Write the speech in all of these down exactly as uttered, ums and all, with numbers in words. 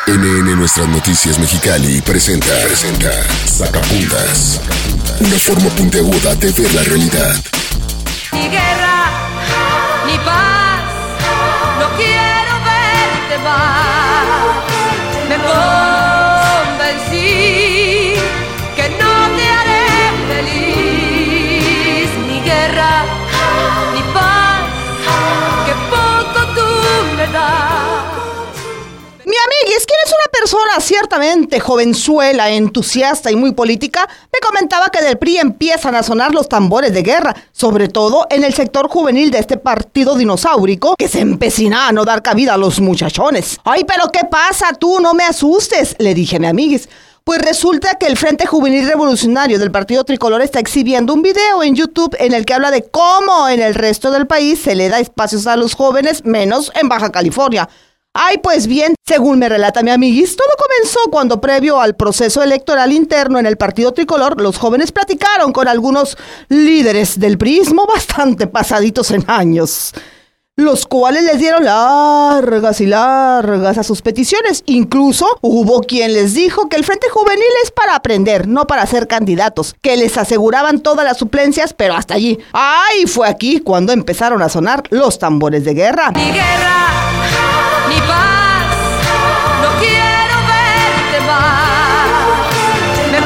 N N Nuestras Noticias Mexicali presenta, presenta Sacapuntas, una forma puntiaguda de ver la realidad. Ni guerra, ni paz, no quiero verte más. Me convencí que no te haré feliz. Ni guerra, ni paz, que poco tú me das. Mi amiguis, quien es una persona ciertamente jovenzuela, entusiasta y muy política, me comentaba que del P R I empiezan a sonar los tambores de guerra, sobre todo en el sector juvenil de este partido dinosaurico que se empecina a no dar cabida a los muchachones. Ay, pero ¿qué pasa tú? No me asustes, le dije a mi amiguis. Pues resulta que el Frente Juvenil Revolucionario del Partido Tricolor está exhibiendo un video en YouTube en el que habla de cómo en el resto del país se le da espacios a los jóvenes, menos en Baja California. Ay, pues bien, según me relata mi amiguis, todo comenzó cuando previo al proceso electoral interno en el Partido Tricolor, los jóvenes platicaron con algunos líderes del priismo bastante pasaditos en años, los cuales les dieron largas y largas a sus peticiones. Incluso hubo quien les dijo que el Frente Juvenil es para aprender, no para ser candidatos, que les aseguraban todas las suplencias, pero hasta allí. Ay, fue aquí cuando empezaron a sonar los tambores de guerra. Ni guerra, ni paz, no quiero verte más. Me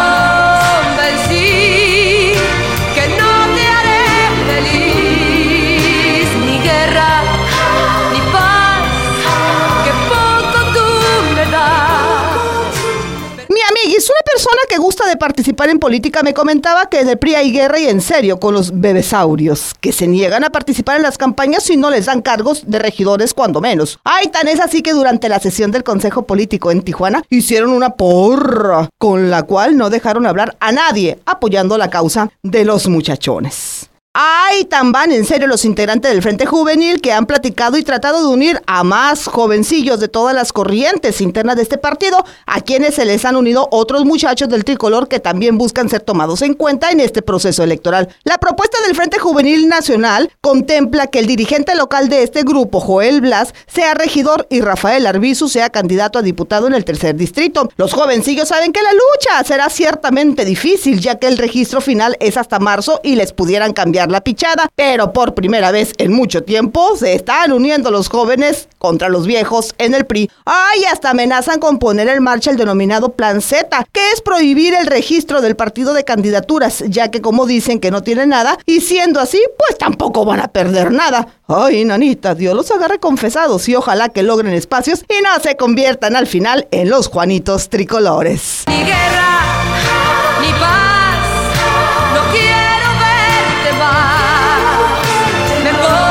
convencí que no te haré feliz. Ni guerra, ni paz, que poco tú me das. Mi amiguis, una persona que gusta de participar en política, me comentaba que de P R I hay guerra y en serio con los bebesaurios, que se niegan a participar en las campañas si no les dan cargos de regidores cuando menos. Ay, tan es así que durante la sesión del Consejo Político en Tijuana hicieron una porra, con la cual no dejaron hablar a nadie, apoyando la causa de los muchachones. Ay, tan van en serio los integrantes del Frente Juvenil que han platicado y tratado de unir a más jovencillos de todas las corrientes internas de este partido, a quienes se les han unido otros muchachos del tricolor que también buscan ser tomados en cuenta en este proceso electoral. La propuesta del Frente Juvenil Nacional contempla que el dirigente local de este grupo, Joel Blas, sea regidor y Rafael Arbizu sea candidato a diputado en el tercer distrito. Los jovencillos saben que la lucha será ciertamente difícil, ya que el registro final es hasta marzo y les pudieran cambiar la pichada, pero por primera vez en mucho tiempo se están uniendo los jóvenes contra los viejos en el P R I. Ay, hasta amenazan con poner en marcha el denominado Plan Z, que es prohibir el registro del partido de candidaturas, ya que como dicen que no tienen nada, y siendo así, pues tampoco van a perder nada. Ay, nanita, Dios los agarre confesados y ojalá que logren espacios y no se conviertan al final en los Juanitos tricolores. Ni guerra, ni paz, no quiero verte más. Me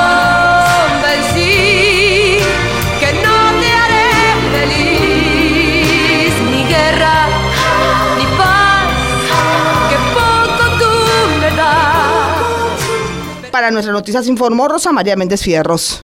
convencí que no te haré feliz. Ni guerra, ni paz, que poco tú me das. Para Nuestras Noticias informó Rosa María Méndez Fierros.